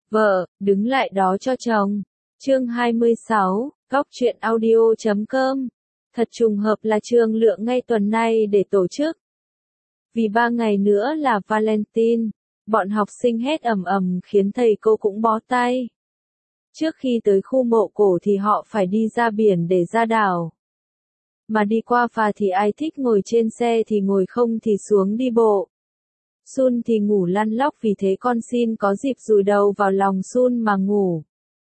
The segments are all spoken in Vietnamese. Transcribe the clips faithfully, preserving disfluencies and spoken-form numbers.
Vợ, đứng lại đó cho chồng. Chương hai mươi sáu, Góc truyện audio chấm com. Thật trùng hợp là Trường Lượng ngay tuần này để tổ chức. Vì ba ngày nữa là Valentine, bọn học sinh hét ầm ầm khiến thầy cô cũng bó tay. Trước khi tới khu mộ cổ thì họ phải đi ra biển để ra đảo. Mà đi qua phà thì ai thích ngồi trên xe thì ngồi, không thì xuống đi bộ. Sun thì ngủ lăn lóc, vì thế con xin có dịp dùi đầu vào lòng Sun mà ngủ.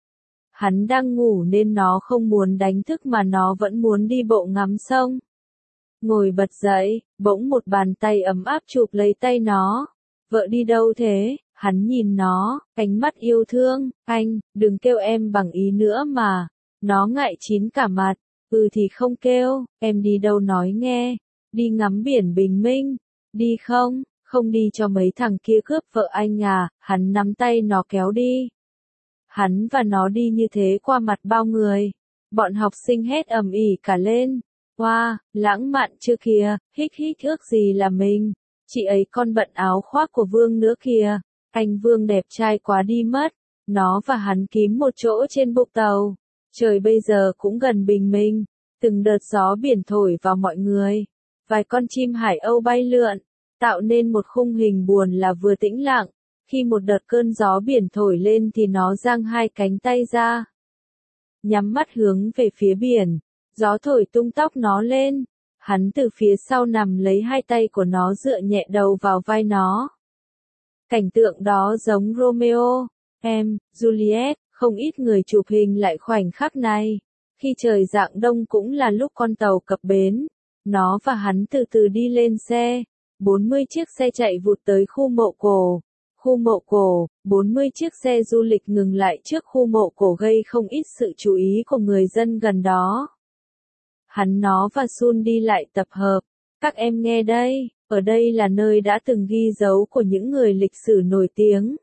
Hắn đang ngủ nên nó không muốn đánh thức mà nó vẫn muốn đi bộ ngắm sông. Ngồi bật dậy, bỗng một bàn tay ấm áp chụp lấy tay nó. Vợ đi đâu thế? Hắn nhìn nó, ánh mắt yêu thương. Anh, đừng kêu em bằng ý nữa mà. Nó ngại chín cả mặt. Ừ thì không kêu, em đi đâu nói nghe. Đi ngắm biển bình minh. Đi không? Không đi cho mấy thằng kia cướp vợ anh à? Hắn nắm tay nó kéo đi. Hắn và nó đi như thế qua mặt bao người. Bọn học sinh hét ầm ĩ cả lên. Wow, lãng mạn chưa kìa, hích hích ước gì là mình. Chị ấy còn bận áo khoác của Vương nữa kìa. Anh Vương đẹp trai quá đi mất. Nó và hắn kiếm một chỗ trên bục tàu. Trời bây giờ cũng gần bình minh. Từng đợt gió biển thổi vào mọi người. Vài con chim hải âu bay lượn, tạo nên một khung hình buồn là vừa tĩnh lặng. Khi một đợt cơn gió biển thổi lên thì nó giang hai cánh tay ra, nhắm mắt hướng về phía biển. Gió thổi tung tóc nó lên. Hắn từ phía sau nằm lấy hai tay của nó, dựa nhẹ đầu vào vai nó. Cảnh tượng đó giống Romeo, em, Juliet. Không ít người chụp hình lại khoảnh khắc này. Khi trời rạng đông cũng là lúc con tàu cập bến. Nó và hắn từ từ đi lên xe. bốn mươi chiếc xe chạy vụt tới khu mộ cổ. Khu mộ cổ, bốn mươi chiếc xe du lịch ngừng lại trước khu mộ cổ gây không ít sự chú ý của người dân gần đó. Hắn, nó và Sun đi lại tập hợp. Các em nghe đây, ở đây là nơi đã từng ghi dấu của những người lịch sử nổi tiếng.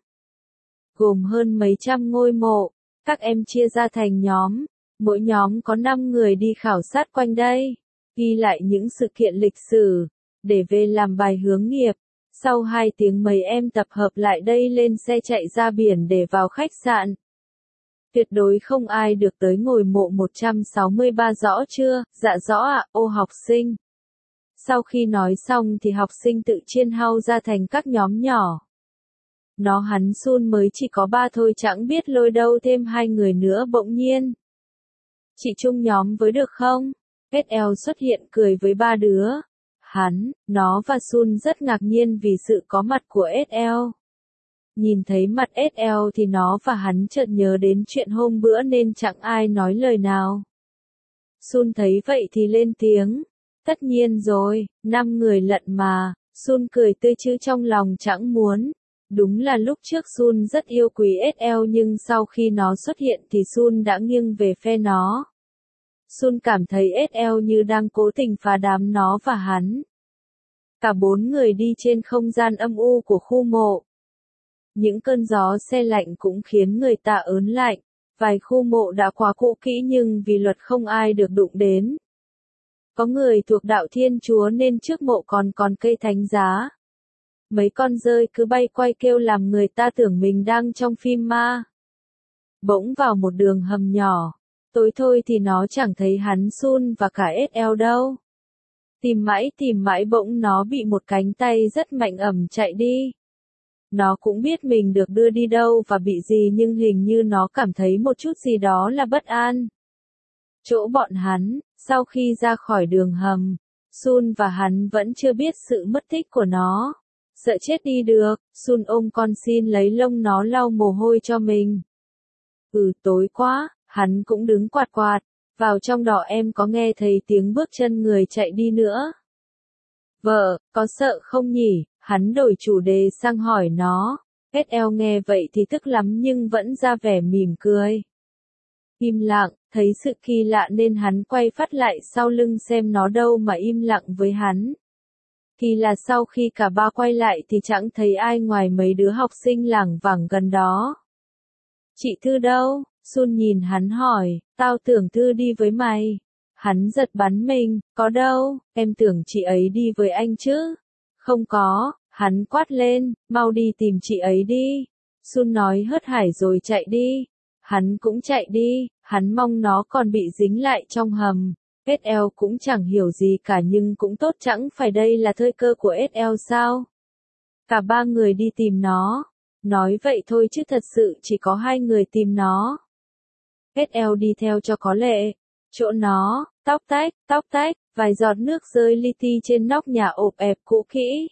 Gồm hơn mấy trăm ngôi mộ. Các em chia ra thành nhóm. Mỗi nhóm có năm người đi khảo sát quanh đây. Ghi lại những sự kiện lịch sử. Để về làm bài hướng nghiệp. Sau hai tiếng mấy em tập hợp lại đây lên xe chạy ra biển để vào khách sạn. Tuyệt đối không ai được tới ngôi mộ một trăm sáu mươi ba, rõ chưa? Dạ rõ ạ, ô học sinh. Sau khi nói xong thì học sinh tự chia hao ra thành các nhóm nhỏ. Nó hắn Sun mới chỉ có ba thôi, chẳng biết lôi đâu thêm hai người nữa. Bỗng nhiên, chị chung nhóm với được không? ét lờ xuất hiện cười với ba đứa. Hắn, nó và Sun rất ngạc nhiên vì sự có mặt của ét lờ. Nhìn thấy mặt ét lờ thì nó và hắn chợt nhớ đến chuyện hôm bữa nên chẳng ai nói lời nào. Sun thấy vậy thì lên tiếng. Tất nhiên rồi, năm người lận mà. Sun cười tươi chứ trong lòng chẳng muốn. Đúng là lúc trước Sun rất yêu quý ét lờ, nhưng sau khi nó xuất hiện thì Sun đã nghiêng về phe nó. Sun cảm thấy ét lờ như đang cố tình phá đám nó và hắn. Cả bốn người đi trên không gian âm u của khu mộ. Những cơn gió se lạnh cũng khiến người ta ớn lạnh. Vài khu mộ đã quá cũ kỹ nhưng vì luật không ai được đụng đến. Có người thuộc đạo Thiên Chúa nên trước mộ còn còn cây thánh giá. Mấy con dơi cứ bay quay kêu làm người ta tưởng mình đang trong phim ma. Bỗng vào một đường hầm nhỏ. Tối thôi thì nó chẳng thấy hắn Sun và cả ét lờ đâu. Tìm mãi tìm mãi bỗng nó bị một cánh tay rất mạnh ẩm chạy đi. Nó cũng biết mình được đưa đi đâu và bị gì, nhưng hình như nó cảm thấy một chút gì đó là bất an. Chỗ bọn hắn, sau khi ra khỏi đường hầm, Sun và hắn vẫn chưa biết sự mất tích của nó. Sợ chết đi được, Sun ôm con xin lấy lông nó lau mồ hôi cho mình. Ừ tối quá, hắn cũng đứng quạt quạt. Vào trong đó em có nghe thấy tiếng bước chân người chạy đi nữa. Vợ, có sợ không nhỉ? Hắn đổi chủ đề sang hỏi nó. ét lờ nghe vậy thì tức lắm nhưng vẫn ra vẻ mỉm cười. Im lặng, thấy sự kỳ lạ nên hắn quay phát lại sau lưng xem nó đâu mà im lặng với hắn. Kỳ là sau khi cả ba quay lại thì chẳng thấy ai ngoài mấy đứa học sinh lảng vảng gần đó. Chị Thư đâu? Sun nhìn hắn hỏi, tao tưởng Thư đi với mày. Hắn giật bắn mình, có đâu, em tưởng chị ấy đi với anh chứ. Không có, hắn quát lên, mau đi tìm chị ấy đi. Sun nói hớt hải rồi chạy đi. Hắn cũng chạy đi, hắn mong nó còn bị dính lại trong hầm. ét lờ cũng chẳng hiểu gì cả nhưng cũng tốt, chẳng phải đây là thời cơ của ét lờ sao? Cả ba người đi tìm nó. Nói vậy thôi chứ thật sự chỉ có hai người tìm nó. ét lờ đi theo cho có lệ. Chỗ nó, tóc tách, tóc tách, vài giọt nước rơi li ti trên nóc nhà ộp ẹp cũ kỹ.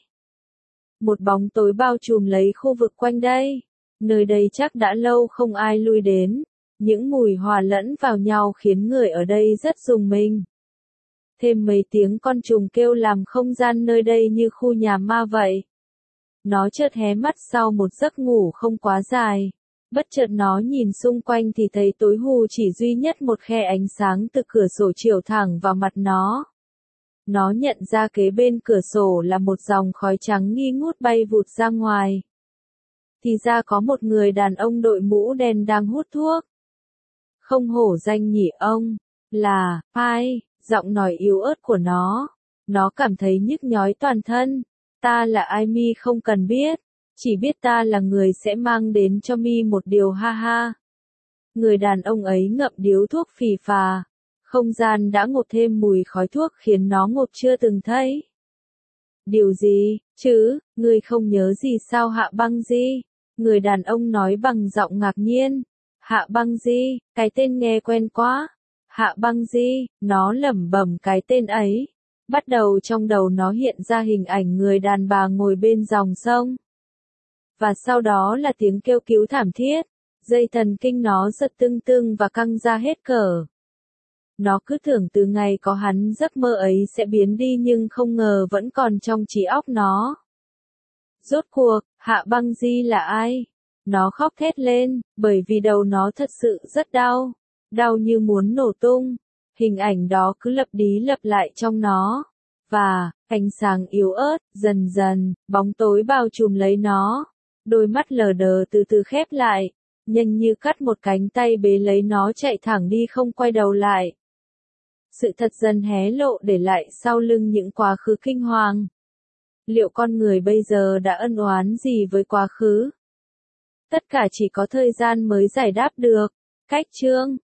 Một bóng tối bao trùm lấy khu vực quanh đây. Nơi đây chắc đã lâu không ai lui đến. Những mùi hòa lẫn vào nhau khiến người ở đây rất rùng mình. Thêm mấy tiếng con trùng kêu làm không gian nơi đây như khu nhà ma vậy. Nó chợt hé mắt sau một giấc ngủ không quá dài. Bất chợt nó nhìn xung quanh thì thấy tối hù chỉ duy nhất một khe ánh sáng từ cửa sổ chiếu thẳng vào mặt nó. Nó nhận ra kế bên cửa sổ là một dòng khói trắng nghi ngút bay vụt ra ngoài. Thì ra có một người đàn ông đội mũ đen đang hút thuốc. Không hổ danh nhỉ ông, là, ai, giọng nói yếu ớt của nó. Nó cảm thấy nhức nhói toàn thân. Ta là ai mi không cần biết. Chỉ biết ta là người sẽ mang đến cho mi một điều ha ha. Người đàn ông ấy ngậm điếu thuốc phì phà. Không gian đã ngộp thêm mùi khói thuốc khiến nó ngộp chưa từng thấy. Điều gì, chứ, ngươi không nhớ gì sao Hạ Băng Di? Người đàn ông nói bằng giọng ngạc nhiên. Hạ Băng Di, cái tên nghe quen quá. Hạ Băng Di, nó lẩm bẩm cái tên ấy. Bắt đầu trong đầu nó hiện ra hình ảnh người đàn bà ngồi bên dòng sông. Và sau đó là tiếng kêu cứu thảm thiết. Dây thần kinh nó giật tưng tưng và căng ra hết cỡ. Nó cứ tưởng từ ngày có hắn giấc mơ ấy sẽ biến đi nhưng không ngờ vẫn còn trong trí óc nó. Rốt cuộc, Hạ Băng Di là ai? Nó khóc thét lên, bởi vì đầu nó thật sự rất đau. Đau như muốn nổ tung. Hình ảnh đó cứ lặp đi lặp lại trong nó. Và, ánh sáng yếu ớt, dần dần, bóng tối bao trùm lấy nó. Đôi mắt lờ đờ từ từ khép lại. Nhanh như cắt một cánh tay bế lấy nó chạy thẳng đi không quay đầu lại. Sự thật dần hé lộ để lại sau lưng những quá khứ kinh hoàng. Liệu con người bây giờ đã ân oán gì với quá khứ? Tất cả chỉ có thời gian mới giải đáp được. Cách chương